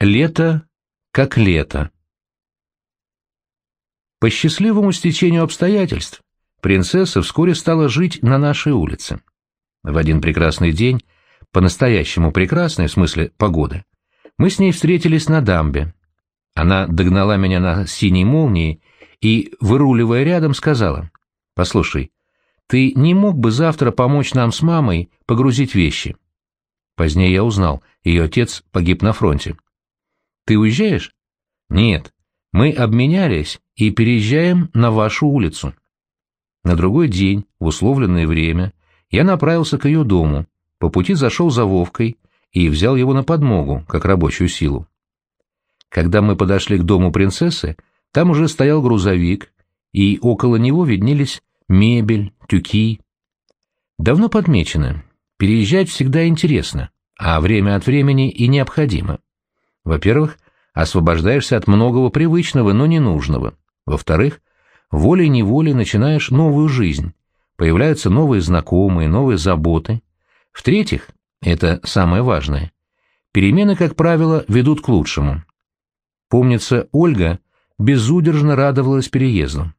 Лето как лето. По счастливому стечению обстоятельств принцесса вскоре стала жить на нашей улице. В один прекрасный день, по-настоящему прекрасный, в смысле погоды, мы с ней встретились на дамбе. Она догнала меня на синей молнии и, выруливая рядом, сказала: «Послушай, ты не мог бы завтра помочь нам с мамой погрузить вещи?» Позднее я узнал, ее отец погиб на фронте. «Ты уезжаешь?» «Нет, мы обменялись и переезжаем на вашу улицу». На другой день, в условленное время, я направился к ее дому, по пути зашел за Вовкой и взял его на подмогу, как рабочую силу. Когда мы подошли к дому принцессы, там уже стоял грузовик, и около него виднелись мебель, тюки. Давно подмечено, переезжать всегда интересно, а время от времени и необходимо. Во-первых, освобождаешься от многого привычного, но ненужного. Во-вторых, волей-неволей начинаешь новую жизнь, появляются новые знакомые, новые заботы. В-третьих, это самое важное, перемены, как правило, ведут к лучшему. Помнится, Ольга безудержно радовалась переезду.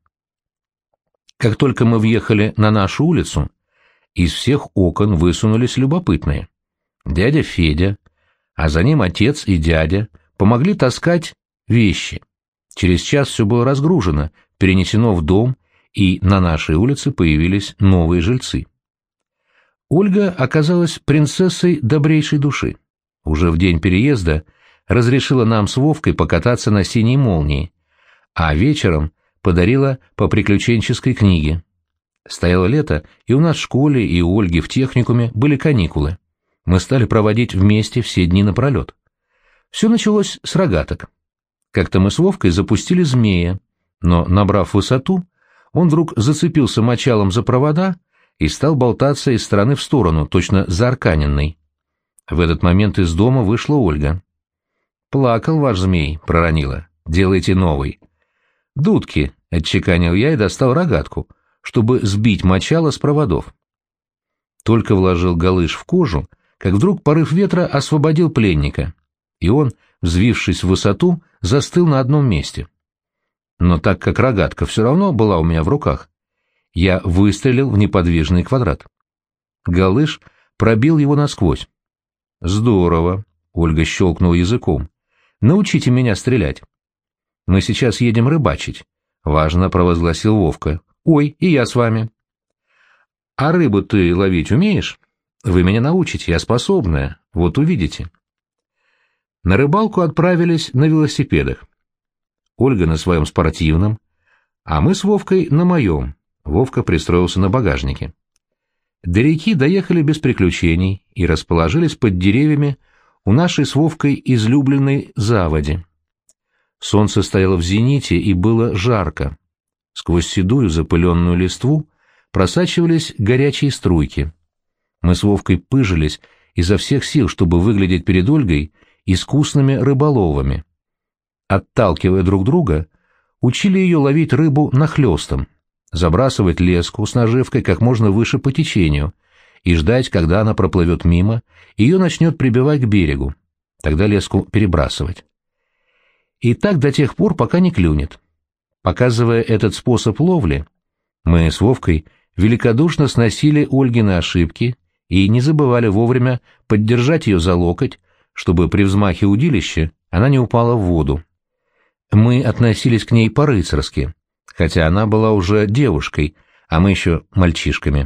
Как только мы въехали на нашу улицу, из всех окон высунулись любопытные. Дядя Федя, а за ним отец и дядя, помогли таскать вещи. Через час все было разгружено, перенесено в дом, и на нашей улице появились новые жильцы. Ольга оказалась принцессой добрейшей души. Уже в день переезда разрешила нам с Вовкой покататься на синей молнии, а вечером подарила по приключенческой книге. Стояло лето, и у нас в школе, и у Ольги в техникуме были каникулы. Мы стали проводить вместе все дни напролет. Все началось с рогаток. Как-то мы с Вовкой запустили змея, но, набрав высоту, он вдруг зацепился мочалом за провода и стал болтаться из стороны в сторону, точно заарканенный. В этот момент из дома вышла Ольга. «Плакал ваш змей», — проронила. «Делайте новый». «Дудки», — отчеканил я и достал рогатку, чтобы сбить мочало с проводов. Только вложил галыш в кожу, как вдруг порыв ветра освободил пленника, и он, взвившись в высоту, застыл на одном месте. Но так как рогатка все равно была у меня в руках, я выстрелил в неподвижный квадрат. Галыш пробил его насквозь. «Здорово», — Ольга щелкнула языком. «Научите меня стрелять». «Мы сейчас едем рыбачить», — важно провозгласил Вовка. «Ой, и я с вами». «А рыбу ты ловить умеешь? Вы меня научите, я способная, вот увидите». На рыбалку отправились на велосипедах. Ольга на своем спортивном, а мы с Вовкой на моем. Вовка пристроился на багажнике. До реки доехали без приключений и расположились под деревьями у нашей с Вовкой излюбленной заводи. Солнце стояло в зените и было жарко. Сквозь седую запыленную листву просачивались горячие струйки. Мы с Вовкой пыжились изо всех сил, чтобы выглядеть перед Ольгой искусными рыболовами. Отталкивая друг друга, учили ее ловить рыбу нахлёстом, забрасывать леску с наживкой как можно выше по течению и ждать, когда она проплывет мимо, и ее начнет прибивать к берегу, тогда леску перебрасывать. И так до тех пор, пока не клюнет. Показывая этот способ ловли, мы с Вовкой великодушно сносили Ольгины ошибки и не забывали вовремя поддержать ее за локоть, чтобы при взмахе удилища она не упала в воду. Мы относились к ней по-рыцарски, хотя она была уже девушкой, а мы еще мальчишками.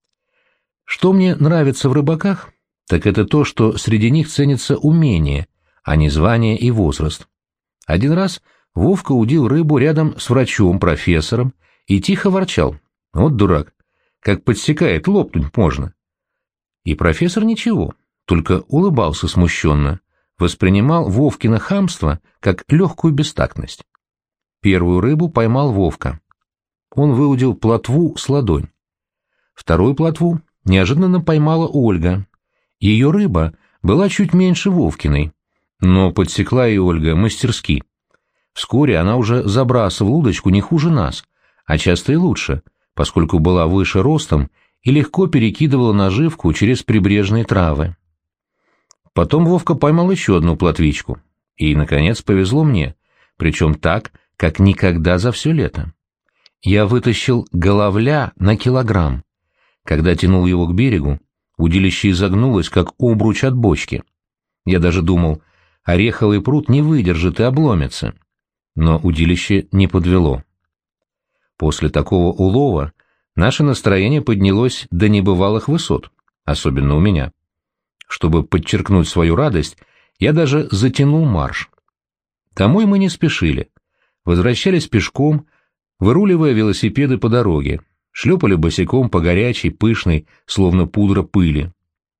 Что мне нравится в рыбаках, так это то, что среди них ценится умение, а не звание и возраст. Один раз Вовка удил рыбу рядом с врачом-профессором и тихо ворчал: «Вот дурак, как подсекает, лопнуть можно». И профессор ничего, только улыбался смущенно, воспринимал Вовкино хамство как легкую бестактность. Первую рыбу поймал Вовка. Он выудил плотву с ладонь. Вторую плотву неожиданно поймала Ольга. Ее рыба была чуть меньше Вовкиной, но подсекла ее Ольга мастерски. Вскоре она уже забрасывала удочку не хуже нас, а часто и лучше, поскольку была выше ростом и легко перекидывала наживку через прибрежные травы. Потом Вовка поймал еще одну плотвичку, И, наконец, повезло мне, причем так, как никогда за все лето. Я вытащил головля на килограмм. Когда тянул его к берегу, удилище изогнулось, как обруч от бочки. Я даже думал, ореховый пруд не выдержит и обломится. Но удилище не подвело. После такого улова наше настроение поднялось до небывалых высот, особенно у меня. Чтобы подчеркнуть свою радость, я даже затянул марш. Домой мы не спешили. Возвращались пешком, выруливая велосипеды по дороге, шлепали босиком по горячей, пышной, словно пудра пыли.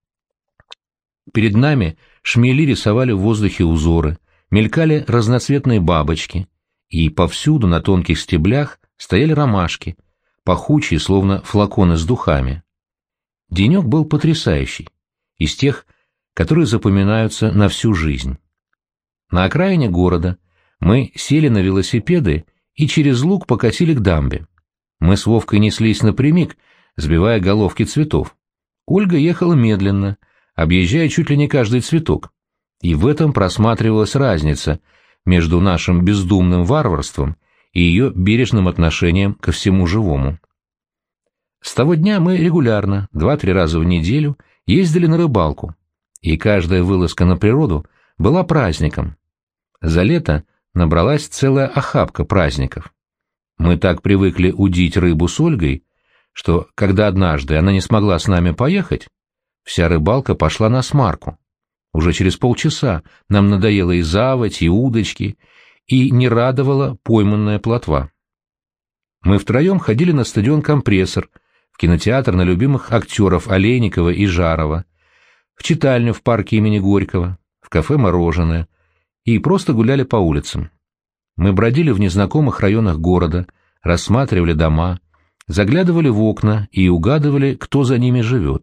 Перед нами шмели рисовали в воздухе узоры, мелькали разноцветные бабочки, и повсюду на тонких стеблях стояли ромашки, пахучие, словно флаконы с духами. Денек был потрясающий, из тех, которые запоминаются на всю жизнь. На окраине города мы сели на велосипеды и через луг покатили к дамбе. Мы с Вовкой неслись напрямик, сбивая головки цветов. Ольга ехала медленно, объезжая чуть ли не каждый цветок, и в этом просматривалась разница между нашим бездумным варварством и ее бережным отношением ко всему живому. С того дня мы регулярно, 2-3 раза в неделю, ездили на рыбалку, и каждая вылазка на природу была праздником. За лето набралась целая охапка праздников. Мы так привыкли удить рыбу с Ольгой, что, когда однажды она не смогла с нами поехать, вся рыбалка пошла на смарку. Уже через полчаса нам надоело и заводь, и удочки, и не радовала пойманная плотва. Мы втроем ходили на стадион «Компрессор», в кинотеатр на любимых актеров Олейникова и Жарова, в читальню в парке имени Горького, в кафе «Мороженое», и просто гуляли по улицам. Мы бродили в незнакомых районах города, рассматривали дома, заглядывали в окна и угадывали, кто за ними живет.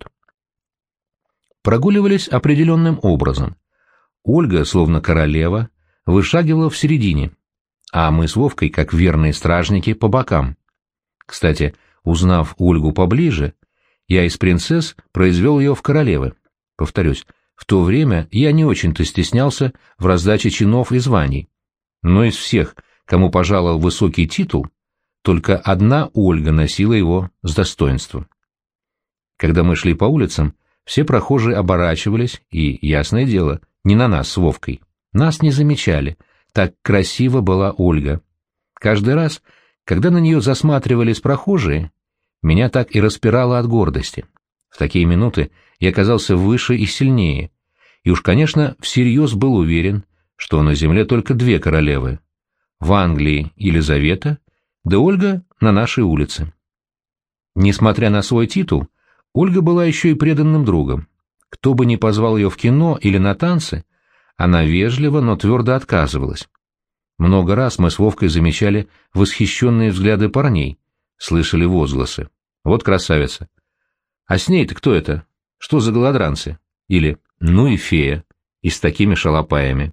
Прогуливались определенным образом. Ольга, словно королева, вышагивала в середине, а мы с Вовкой, как верные стражники, по бокам. Кстати, узнав Ольгу поближе, я из принцесс произвел ее в королевы. Повторюсь, в то время я не очень-то стеснялся в раздаче чинов и званий. Но из всех, кому пожаловал высокий титул, только одна Ольга носила его с достоинством. Когда мы шли по улицам, все прохожие оборачивались, и, ясное дело, не на нас с Вовкой. Нас не замечали, так красиво была Ольга. Каждый раз, когда на нее засматривались прохожие, меня так и распирало от гордости. В такие минуты я казался выше и сильнее, и уж, конечно, всерьез был уверен, что на земле только 2 королевы — в Англии Елизавета, да Ольга на нашей улице. Несмотря на свой титул, Ольга была еще и преданным другом. Кто бы ни позвал ее в кино или на танцы, она вежливо, но твердо отказывалась. Много раз мы с Вовкой замечали восхищенные взгляды парней, слышали возгласы. «Вот красавица! А с ней-то кто это? Что за голодранцы?» Или «Ну и фея!» и с такими шалопаями.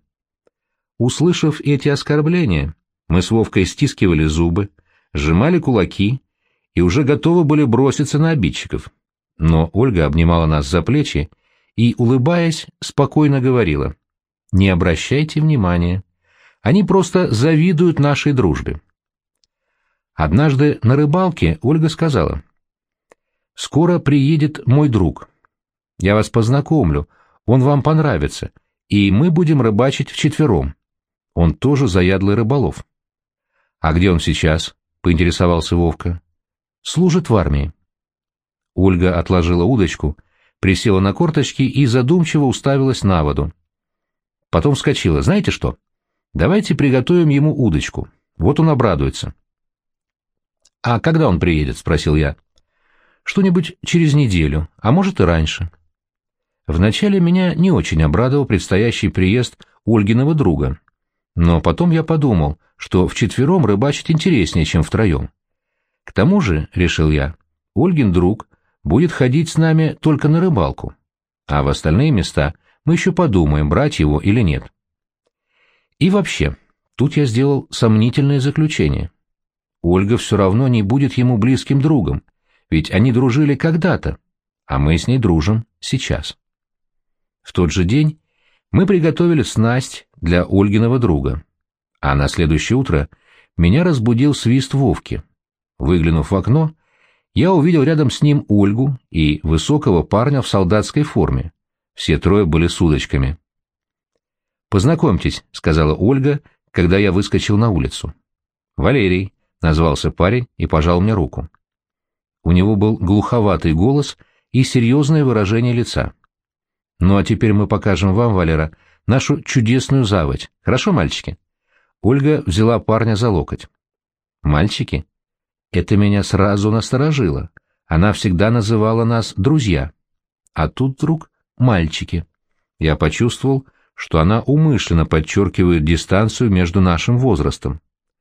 Услышав эти оскорбления, мы с Вовкой стискивали зубы, сжимали кулаки и уже готовы были броситься на обидчиков. Но Ольга обнимала нас за плечи и, улыбаясь, спокойно говорила: «Не обращайте внимания. Они просто завидуют нашей дружбе». Однажды на рыбалке Ольга сказала: «Скоро приедет мой друг. Я вас познакомлю, он вам понравится, и мы будем рыбачить вчетвером. Он тоже заядлый рыболов». «А где он сейчас?» — поинтересовался Вовка. «Служит в армии». Ольга отложила удочку, присела на корточки и задумчиво уставилась на воду. Потом вскочила. «Знаете что? Давайте приготовим ему удочку. Вот он обрадуется». «А когда он приедет?» — спросил я. «Что-нибудь через неделю, а может и раньше». Вначале меня не очень обрадовал предстоящий приезд Ольгиного друга, но потом я подумал, что вчетвером рыбачить интереснее, чем втроем. К тому же, решил я, Ольгин друг будет ходить с нами только на рыбалку, а в остальные места мы еще подумаем, брать его или нет. И вообще, тут я сделал сомнительное заключение. Ольга все равно не будет ему близким другом, ведь они дружили когда-то, а мы с ней дружим сейчас. В тот же день мы приготовили снасть для Ольгиного друга. А на следующее утро меня разбудил свист Вовки. Выглянув в окно, я увидел рядом с ним Ольгу и высокого парня в солдатской форме. Все трое были с удочками. «Познакомьтесь», — сказала Ольга, когда я выскочил на улицу. «Валерий», — назвался парень и пожал мне руку. У него был глуховатый голос и серьезное выражение лица. «Ну а теперь мы покажем вам, Валера, нашу чудесную заводь. Хорошо, мальчики?» Ольга взяла парня за локоть. «Мальчики?» Это меня сразу насторожило. Она всегда называла нас «друзья». А тут вдруг «мальчики». Я почувствовал, что она умышленно подчеркивает дистанцию между нашим возрастом.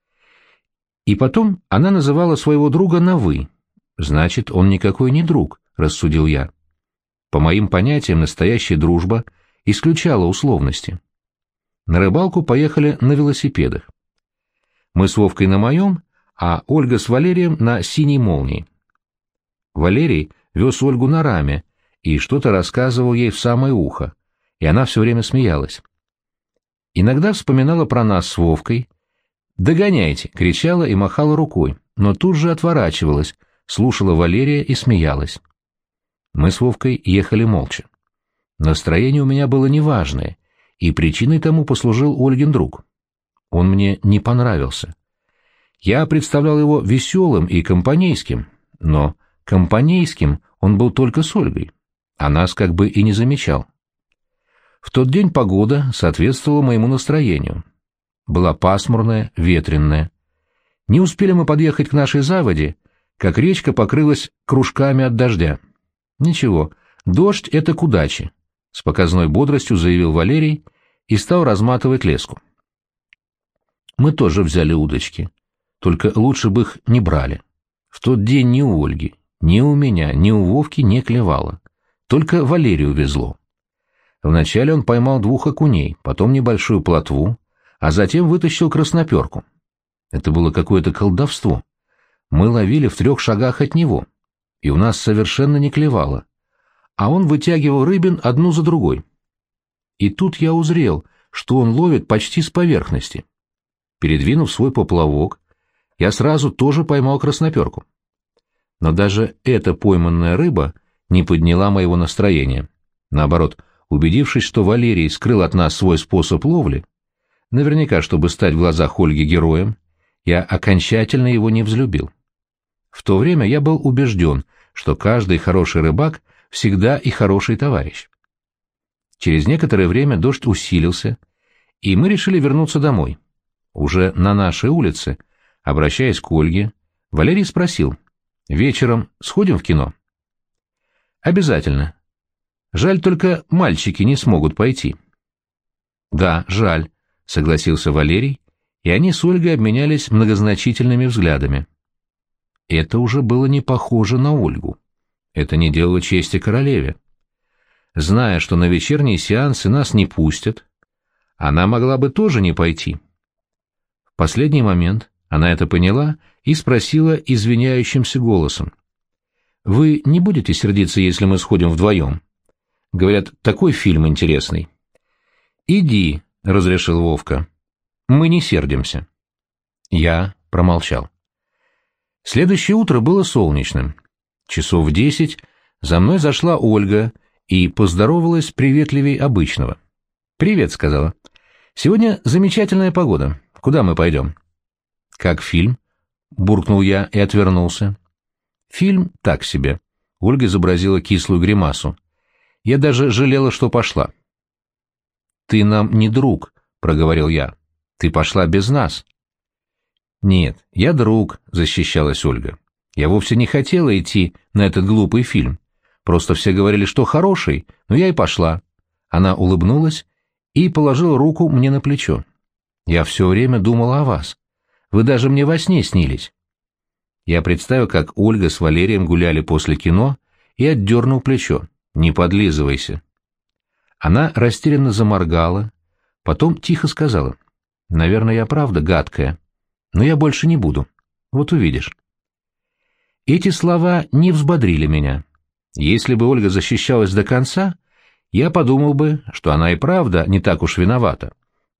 И потом она называла своего друга на «вы». Значит, он никакой не друг, рассудил я. По моим понятиям, настоящая дружба исключала условности. На рыбалку поехали на велосипедах. Мы с Вовкой на моем, а Ольга с Валерием на «Синей молнии». Валерий вез Ольгу на раме и что-то рассказывал ей в самое ухо, и она все время смеялась. Иногда вспоминала про нас с Вовкой. «Догоняйте!» — кричала и махала рукой, но тут же отворачивалась, слушала Валерия и смеялась. Мы с Вовкой ехали молча. Настроение у меня было неважное, и причиной тому послужил Ольгин друг. Он мне не понравился. Я представлял его веселым и компанейским, но компанейским он был только с Ольгой, а нас как бы и не замечал. В тот день погода соответствовала моему настроению. Была пасмурная, ветренная. Не успели мы подъехать к нашей заводе, как речка покрылась кружками от дождя. «Ничего, дождь — это к удаче», — с показной бодростью заявил Валерий и стал разматывать леску. Мы тоже взяли удочки. Только лучше бы их не брали. В тот день ни у Ольги, ни у меня, ни у Вовки не клевало. Только Валерию везло. Вначале он поймал 2 окуней, потом небольшую плотву, а затем вытащил красноперку. Это было какое-то колдовство. Мы ловили в 3 шагах от него, и у нас совершенно не клевало. А он вытягивал рыбин одну за другой. И тут я узрел, что он ловит почти с поверхности. Передвинув свой поплавок, я сразу тоже поймал красноперку. Но даже эта пойманная рыба не подняла моего настроения. Наоборот, убедившись, что Валерий скрыл от нас свой способ ловли, наверняка, чтобы стать в глазах Ольги героем, я окончательно его не взлюбил. В то время я был убежден, что каждый хороший рыбак всегда и хороший товарищ. Через некоторое время дождь усилился, и мы решили вернуться домой. Уже на нашей улице, обращаясь к Ольге, Валерий спросил: «Вечером сходим в кино?» «Обязательно. Жаль, только мальчики не смогут пойти». «Да, жаль», — согласился Валерий, и они с Ольгой обменялись многозначительными взглядами. Это уже было не похоже на Ольгу. Это не делало чести королеве. Зная, что на вечерние сеансы нас не пустят, она могла бы тоже не пойти. В последний момент она это поняла и спросила извиняющимся голосом: «Вы не будете сердиться, если мы сходим вдвоем? Говорят, такой фильм интересный». «Иди», — разрешил Вовка. «Мы не сердимся». Я промолчал. Следующее утро было солнечным. Часов в 10 за мной зашла Ольга и поздоровалась приветливей обычного. «Привет», — сказала. «Сегодня замечательная погода. Куда мы пойдем?» «Как фильм?» — буркнул я и отвернулся. «Фильм так себе». Ольга изобразила кислую гримасу. Я даже жалела, что пошла. «Ты нам не друг», — проговорил я. «Ты пошла без нас». «Нет, я друг», — защищалась Ольга. «Я вовсе не хотела идти на этот глупый фильм. Просто все говорили, что хороший, но я и пошла». Она улыбнулась и положила руку мне на плечо. «Я все время думала о вас. Вы даже мне во сне снились». Я представил, как Ольга с Валерием гуляли после кино, и отдернул плечо. «Не подлизывайся». Она растерянно заморгала, потом тихо сказала: «Наверное, я правда гадкая, но я больше не буду. Вот увидишь». Эти слова не взбодрили меня. Если бы Ольга защищалась до конца, я подумал бы, что она и правда не так уж виновата.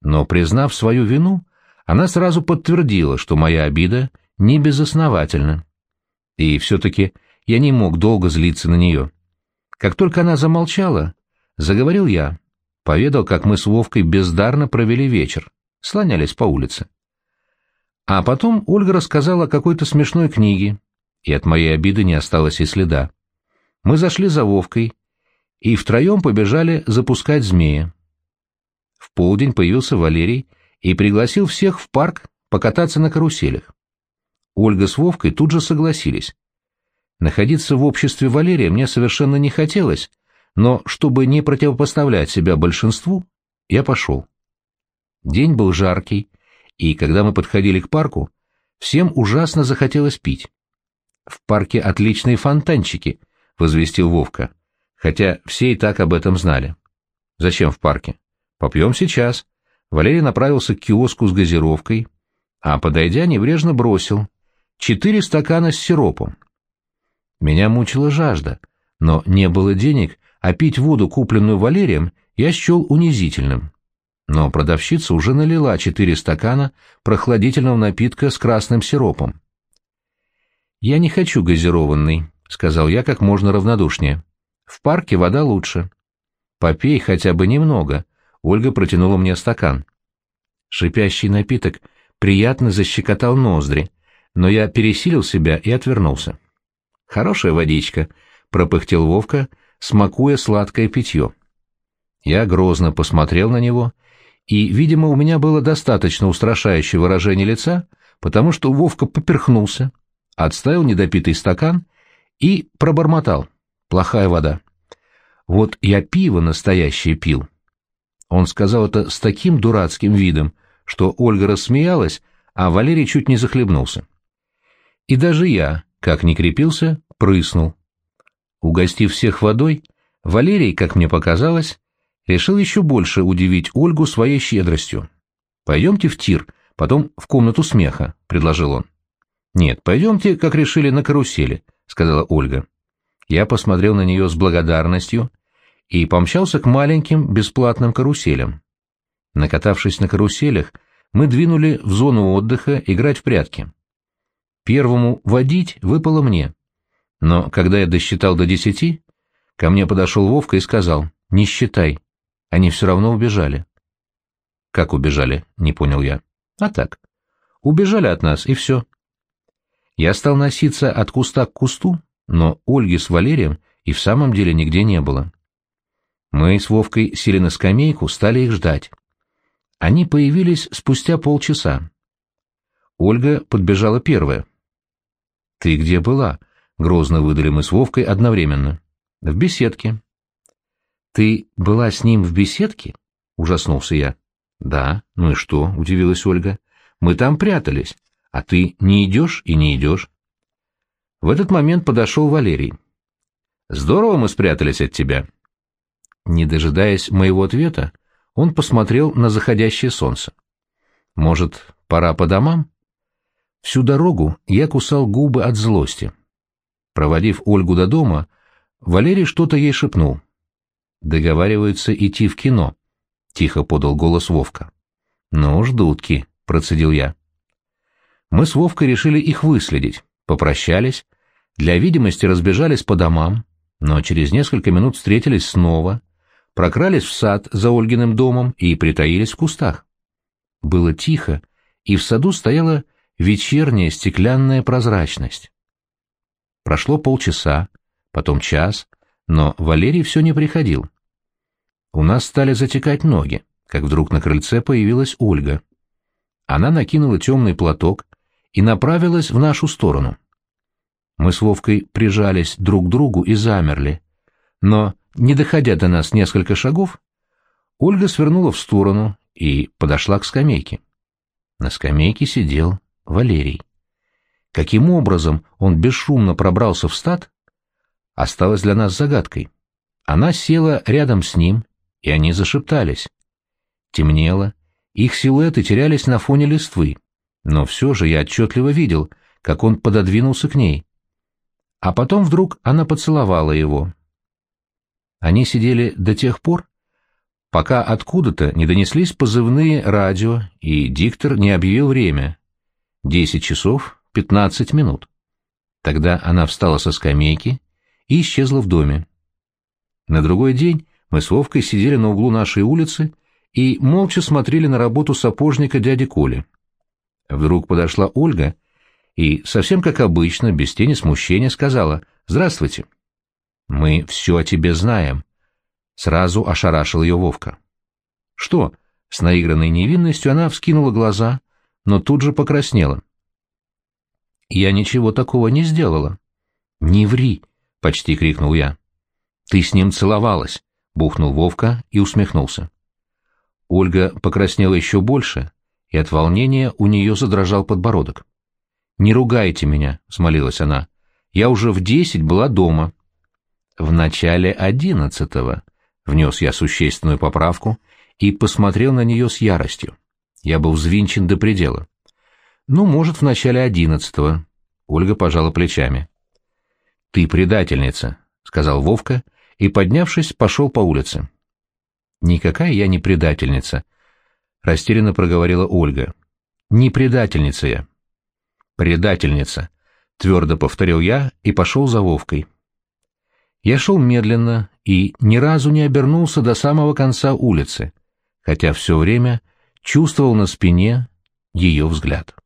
Но, признав свою вину, она сразу подтвердила, что моя обида не безосновательна. И все-таки я не мог долго злиться на нее. Как только она замолчала, заговорил я, поведал, как мы с Вовкой бездарно провели вечер, слонялись по улице. А потом Ольга рассказала о какой-то смешной книге, и от моей обиды не осталось и следа. Мы зашли за Вовкой и втроем побежали запускать змея. В полдень появился Валерий и пригласил всех в парк покататься на каруселях. Ольга с Вовкой тут же согласились. Находиться в обществе Валерия мне совершенно не хотелось, но, чтобы не противопоставлять себя большинству, я пошел. День был жаркий, и когда мы подходили к парку, всем ужасно захотелось пить. «В парке отличные фонтанчики», — возвестил Вовка, хотя все и так об этом знали. «Зачем в парке? Попьем сейчас». Валерий направился к киоску с газировкой, а, подойдя, небрежно бросил: 4 стакана с сиропом. Меня мучила жажда, но не было денег, а пить воду, купленную Валерием, я счел унизительным. Но продавщица уже налила 4 стакана прохладительного напитка с красным сиропом. «Я не хочу газированный», — сказал я как можно равнодушнее. «В парке вода лучше». «Попей хотя бы немного», — Ольга протянула мне стакан. Шипящий напиток приятно защекотал ноздри, но я пересилил себя и отвернулся. «Хорошая водичка», — пропыхтел Вовка, смакуя сладкое питье. Я грозно посмотрел на него, и, видимо, у меня было достаточно устрашающее выражение лица, потому что Вовка поперхнулся, отставил недопитый стакан и пробормотал: «Плохая вода». «Вот я пиво настоящее пил». Он сказал это с таким дурацким видом, что Ольга рассмеялась, а Валерий чуть не захлебнулся. И даже я, как ни крепился, прыснул. Угостив всех водой, Валерий, как мне показалось, решил еще больше удивить Ольгу своей щедростью. «Пойдемте в тир, потом в комнату смеха», — предложил он. «Нет, пойдемте, как решили, на карусели», — сказала Ольга. Я посмотрел на нее с благодарностью и помчался к маленьким бесплатным каруселям. Накатавшись на каруселях, мы двинули в зону отдыха играть в прятки. Первому водить выпало мне. Но когда я досчитал до 10, ко мне подошел Вовка и сказал: «Не считай, они все равно убежали». «Как убежали?» — не понял я. «А так. Убежали от нас, и все». Я стал носиться от куста к кусту, но Ольги с Валерием и в самом деле нигде не было. Мы с Вовкой сели на скамейку, стали их ждать. Они появились спустя полчаса. Ольга подбежала первая. «Ты где была?» — грозно выдали мы с Вовкой одновременно. «В беседке». «Ты была с ним в беседке?» — ужаснулся я. «Да, ну и что?» — удивилась Ольга. «Мы там прятались, а ты не идешь и не идешь». В этот момент подошел Валерий. «Здорово мы спрятались от тебя». Не дожидаясь моего ответа, он посмотрел на заходящее солнце. «Может, пора по домам?» Всю дорогу я кусал губы от злости. Проводив Ольгу до дома, Валерий что-то ей шепнул. «Договариваются идти в кино», — тихо подал голос Вовка. «Ну уж, дудки», — процедил я. Мы с Вовкой решили их выследить, попрощались, для видимости разбежались по домам, но через несколько минут встретились снова, прокрались в сад за Ольгиным домом и притаились в кустах. Было тихо, и в саду стояла вечерняя стеклянная прозрачность. Прошло полчаса, потом час, но Валерий все не приходил. У нас стали затекать ноги, как вдруг на крыльце появилась Ольга. Она накинула темный платок и направилась в нашу сторону. Мы с Вовкой прижались друг к другу и замерли, но, не доходя до нас несколько шагов, Ольга свернула в сторону и подошла к скамейке. На скамейке сидел Валерий. Каким образом он бесшумно пробрался в стад, осталось для нас загадкой. Она села рядом с ним, и они зашептались. Темнело, их силуэты терялись на фоне листвы, но все же я отчетливо видел, как он пододвинулся к ней. А потом вдруг она поцеловала его. Они сидели до тех пор, пока откуда-то не донеслись позывные радио, и диктор не объявил время. 10 часов 15 минут. Тогда она встала со скамейки и исчезла в доме. На другой день мы с Вовкой сидели на углу нашей улицы и молча смотрели на работу сапожника дяди Коли. Вдруг подошла Ольга и, совсем как обычно, без тени смущения, сказала: «Здравствуйте». «Мы все о тебе знаем», — сразу ошарашил ее Вовка. «Что?» — с наигранной невинностью она вскинула глаза, но тут же покраснела. «Я ничего такого не сделала». «Не ври!» — почти крикнул я. «Ты с ним целовалась», — бухнул Вовка и усмехнулся. Ольга покраснела еще больше, и от волнения у нее задрожал подбородок. «Не ругайте меня», — взмолилась она. «Я уже в 10 была дома». «В начале 11-го», — внес я существенную поправку и посмотрел на нее с яростью. Я был взвинчен до предела. «Ну, может, в начале 11-го», — Ольга пожала плечами. «Ты предательница», — сказал Вовка и, поднявшись, пошел по улице. «Никакая я не предательница», — растерянно проговорила Ольга. «Не предательница я». «Предательница», — твердо повторил я и пошел за Вовкой. Я шел медленно и ни разу не обернулся до самого конца улицы, хотя все время чувствовал на спине ее взгляд.